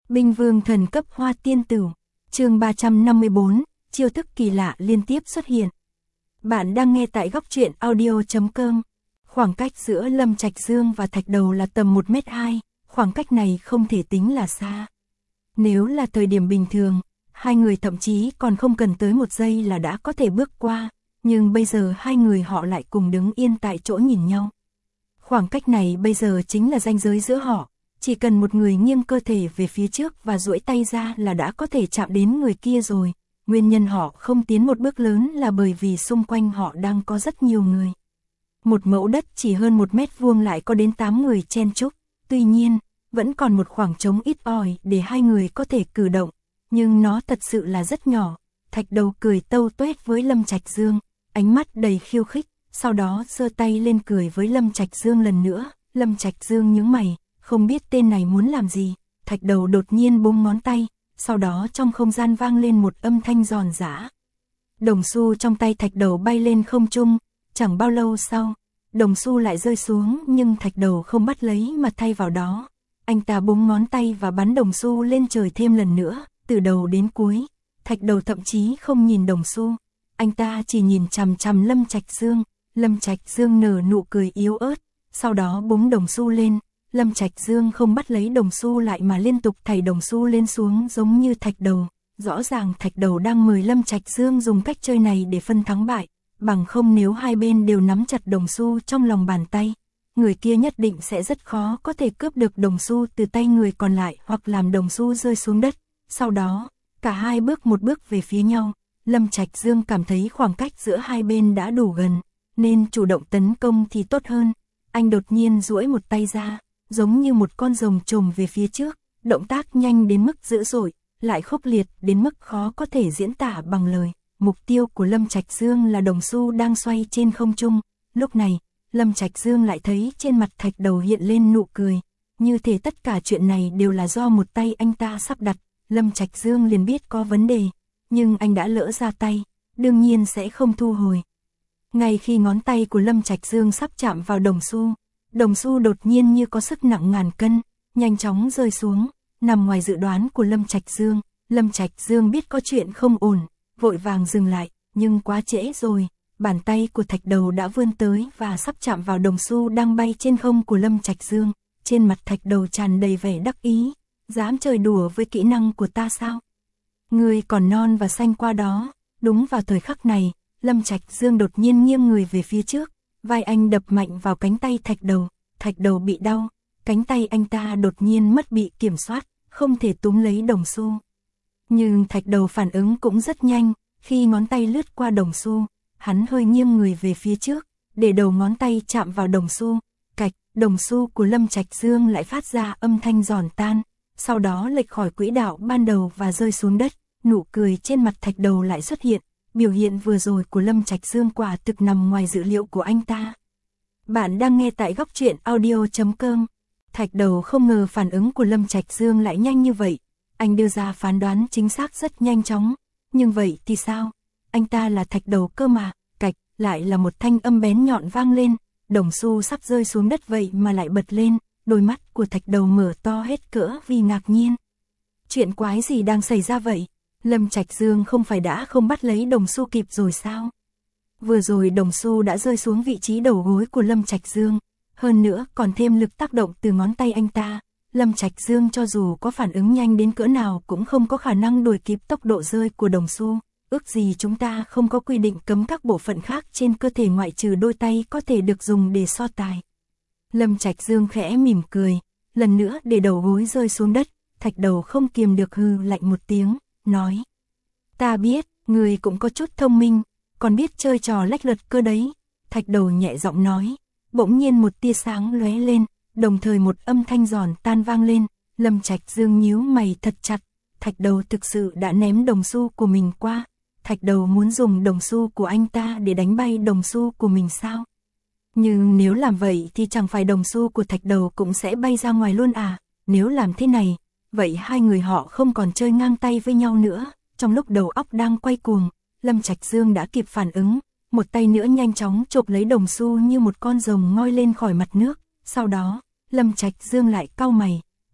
Binh vương thần cấp hoa tiên tử. Chương 354, chiêu thức kỳ lạ liên tiếp xuất hiện. Bạn đang nghe tại góc truyện audio.com. Khoảng cách giữa Lâm Trạch Dương và Thạch Đầu là tầm 1m2, khoảng cách này không thể tính là xa. Nếu là thời điểm bình thường, hai người thậm chí còn không cần tới một giây là đã có thể bước qua, nhưng bây giờ hai người họ lại cùng đứng yên tại chỗ nhìn nhau. Khoảng cách này bây giờ chính là ranh giới giữa họ, chỉ cần một người nghiêng cơ thể về phía trước và duỗi tay ra là đã có thể chạm đến người kia rồi. Nguyên nhân họ không tiến một bước lớn là bởi vì xung quanh họ đang có rất nhiều người. Một mẫu đất chỉ hơn 1 mét vuông lại có đến 8 người chen chúc, tuy nhiên, vẫn còn một khoảng trống ít ỏi để hai người có thể cử động, nhưng nó thật sự là rất nhỏ. Thạch Đầu cười tâu tuét với Lâm Trạch Dương, ánh mắt đầy khiêu khích, sau đó giơ tay lên cười với Lâm Trạch Dương lần nữa. Lâm Trạch Dương nhướng mày, không biết tên này muốn làm gì. Thạch Đầu đột nhiên búng ngón tay, sau đó trong không gian vang lên một âm thanh giòn giã. Đồng xu trong tay Thạch Đầu bay lên không trung, chẳng bao lâu sau, đồng xu lại rơi xuống nhưng Thạch Đầu không bắt lấy mà thay vào đó. Anh ta búng ngón tay và bắn đồng xu lên trời thêm lần nữa, từ đầu đến cuối. Thạch Đầu thậm chí không nhìn đồng xu, anh ta chỉ nhìn chằm chằm Lâm Trạch Dương. Lâm Trạch Dương nở nụ cười yếu ớt, sau đó búng đồng xu lên. Lâm Trạch Dương không bắt lấy đồng xu lại mà liên tục thảy đồng xu lên xuống giống như Thạch Đầu. Rõ ràng Thạch Đầu đang mời Lâm Trạch Dương dùng cách chơi này để phân thắng bại, bằng không nếu hai bên đều nắm chặt đồng xu trong lòng bàn tay, người kia nhất định sẽ rất khó có thể cướp được đồng xu từ tay người còn lại hoặc làm đồng xu rơi xuống đất. Sau đó, cả hai bước một bước về phía nhau. Lâm Trạch Dương cảm thấy khoảng cách giữa hai bên đã đủ gần, nên chủ động tấn công thì tốt hơn. Anh đột nhiên duỗi một tay ra, giống như một con rồng trồm về phía trước, động tác nhanh đến mức dữ dội, lại khốc liệt đến mức khó có thể diễn tả bằng lời. Mục tiêu của Lâm Trạch Dương là đồng xu đang xoay trên không trung. Lúc này, Lâm Trạch Dương lại thấy trên mặt Thạch Đầu hiện lên nụ cười, như thể tất cả chuyện này đều là do một tay anh ta sắp đặt. Lâm Trạch Dương liền biết có vấn đề, nhưng anh đã lỡ ra tay, đương nhiên sẽ không thu hồi. Ngay khi ngón tay của Lâm Trạch Dương sắp chạm vào đồng xu đột nhiên như có sức nặng ngàn cân, nhanh chóng rơi xuống, nằm ngoài dự đoán của Lâm Trạch Dương. Lâm Trạch Dương biết có chuyện không ổn, vội vàng dừng lại, nhưng quá trễ rồi, bàn tay của Thạch Đầu đã vươn tới và sắp chạm vào đồng xu đang bay trên không của Lâm Trạch Dương. Trên mặt Thạch Đầu tràn đầy vẻ đắc ý, dám chơi đùa với kỹ năng của ta sao? Người còn non và xanh qua đó. Đúng vào thời khắc này, Lâm Trạch Dương đột nhiên nghiêng người về phía trước, vai anh đập mạnh vào cánh tay Thạch Đầu. Thạch Đầu bị đau, cánh tay anh ta đột nhiên mất bị kiểm soát, không thể túm lấy đồng xu. Nhưng Thạch Đầu phản ứng cũng rất nhanh, khi ngón tay lướt qua đồng xu, hắn hơi nghiêng người về phía trước, để đầu ngón tay chạm vào đồng xu. Cạch, đồng xu của Lâm Trạch Dương lại phát ra âm thanh giòn tan, sau đó lệch khỏi quỹ đạo ban đầu và rơi xuống đất. Nụ cười trên mặt Thạch Đầu lại xuất hiện, biểu hiện vừa rồi của Lâm Trạch Dương quả thực nằm ngoài dự liệu của anh ta. Bạn đang nghe tại góc truyện audio.com. Thạch Đầu không ngờ phản ứng của Lâm Trạch Dương lại nhanh như vậy, anh đưa ra phán đoán chính xác rất nhanh chóng, nhưng vậy thì sao? Anh ta là Thạch Đầu cơ mà. Cạch, lại là một thanh âm bén nhọn vang lên, đồng xu sắp rơi xuống đất vậy mà lại bật lên, đôi mắt của Thạch Đầu mở to hết cỡ vì ngạc nhiên. Chuyện quái gì đang xảy ra vậy? Lâm Trạch Dương không phải đã không bắt lấy đồng xu kịp rồi sao? Vừa rồi đồng xu đã rơi xuống vị trí đầu gối của Lâm Trạch Dương, hơn nữa còn thêm lực tác động từ ngón tay anh ta. Lâm Trạch Dương cho dù có phản ứng nhanh đến cỡ nào cũng không có khả năng đuổi kịp tốc độ rơi của đồng xu. Ước gì chúng ta không có quy định cấm các bộ phận khác trên cơ thể ngoại trừ đôi tay có thể được dùng để so tài. Lâm Trạch Dương khẽ mỉm cười, lần nữa để đầu gối rơi xuống đất. Thạch Đầu không kiềm được hừ lạnh một tiếng, nói: Ta biết, người cũng có chút thông minh, còn biết chơi trò lách luật cơ đấy. Thạch Đầu nhẹ giọng nói, bỗng nhiên một tia sáng lóe lên, đồng thời một âm thanh giòn tan vang lên. Lâm Trạch Dương nhíu mày thật chặt, Thạch Đầu thực sự đã ném đồng xu của mình qua. Thạch Đầu muốn dùng đồng xu của anh ta để đánh bay đồng xu của mình sao? Nhưng nếu làm vậy thì chẳng phải đồng xu của Thạch Đầu cũng sẽ bay ra ngoài luôn à? Nếu làm thế này, vậy hai người họ không còn chơi ngang tay với nhau nữa. Trong lúc đầu óc đang quay cuồng, Lâm Trạch Dương đã kịp phản ứng, một tay nữa nhanh chóng chộp lấy đồng xu như một con rồng ngoi lên khỏi mặt nước. Sau đó, Lâm Trạch Dương lại cau mày,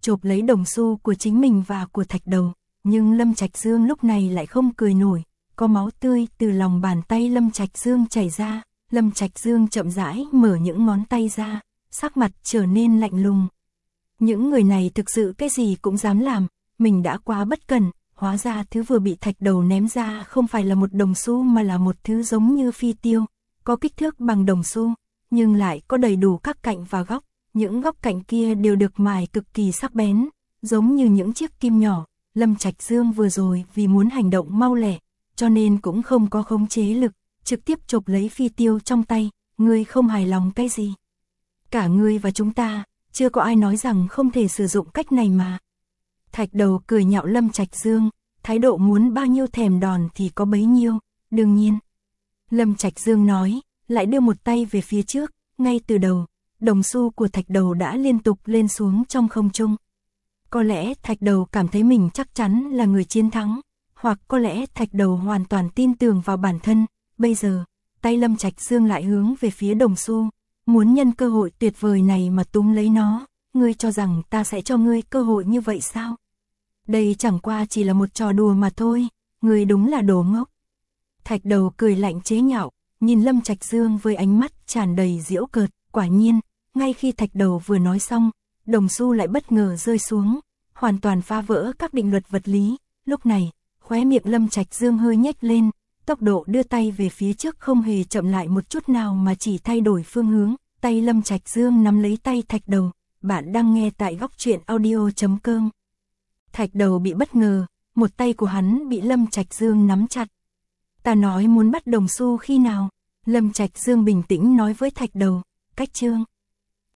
chộp lấy đồng xu của chính mình và của Thạch Đầu, nhưng Lâm Trạch Dương lúc này lại không cười nổi, có máu tươi từ lòng bàn tay Lâm Trạch Dương chảy ra, Lâm Trạch Dương chậm rãi mở những ngón tay ra, sắc mặt trở nên lạnh lùng. Những người này thực sự cái gì cũng dám làm, mình đã quá bất cẩn, hóa ra thứ vừa bị Thạch Đầu ném ra không phải là một đồng xu mà là một thứ giống như phi tiêu, có kích thước bằng đồng xu, nhưng lại có đầy đủ các cạnh và góc, những góc cạnh kia đều được mài cực kỳ sắc bén, giống như những chiếc kim nhỏ. Lâm Trạch Dương vừa rồi vì muốn hành động mau lẹ, cho nên cũng không có khống chế lực, trực tiếp chộp lấy phi tiêu trong tay, ngươi không hài lòng cái gì? Cả ngươi và chúng ta, chưa có ai nói rằng không thể sử dụng cách này mà. Thạch Đầu cười nhạo Lâm Trạch Dương, thái độ muốn bao nhiêu thèm đòn thì có bấy nhiêu, đương nhiên. Lâm Trạch Dương nói, lại đưa một tay về phía trước, ngay từ đầu, đồng xu của Thạch Đầu đã liên tục lên xuống trong không trung. Có lẽ Thạch Đầu cảm thấy mình chắc chắn là người chiến thắng, hoặc có lẽ Thạch Đầu hoàn toàn tin tưởng vào bản thân, bây giờ, tay Lâm Trạch Dương lại hướng về phía đồng xu, muốn nhân cơ hội tuyệt vời này mà túm lấy nó, ngươi cho rằng ta sẽ cho ngươi cơ hội như vậy sao? Đây chẳng qua chỉ là một trò đùa mà thôi, ngươi đúng là đồ ngốc. Thạch Đầu cười lạnh chế nhạo, nhìn Lâm Trạch Dương với ánh mắt tràn đầy giễu cợt, quả nhiên, ngay khi Thạch Đầu vừa nói xong, đồng xu lại bất ngờ rơi xuống, hoàn toàn phá vỡ các định luật vật lý. Lúc này, khóe miệng Lâm Trạch Dương hơi nhếch lên, tốc độ đưa tay về phía trước không hề chậm lại một chút nào mà chỉ thay đổi phương hướng. Tay Lâm Trạch Dương nắm lấy tay Thạch Đầu. Bạn đang nghe tại góc truyện audio.com. Thạch Đầu bị bất ngờ, một tay của hắn bị Lâm Trạch Dương nắm chặt. Ta nói muốn bắt đồng xu khi nào? Lâm Trạch Dương bình tĩnh nói với Thạch Đầu, cách chương.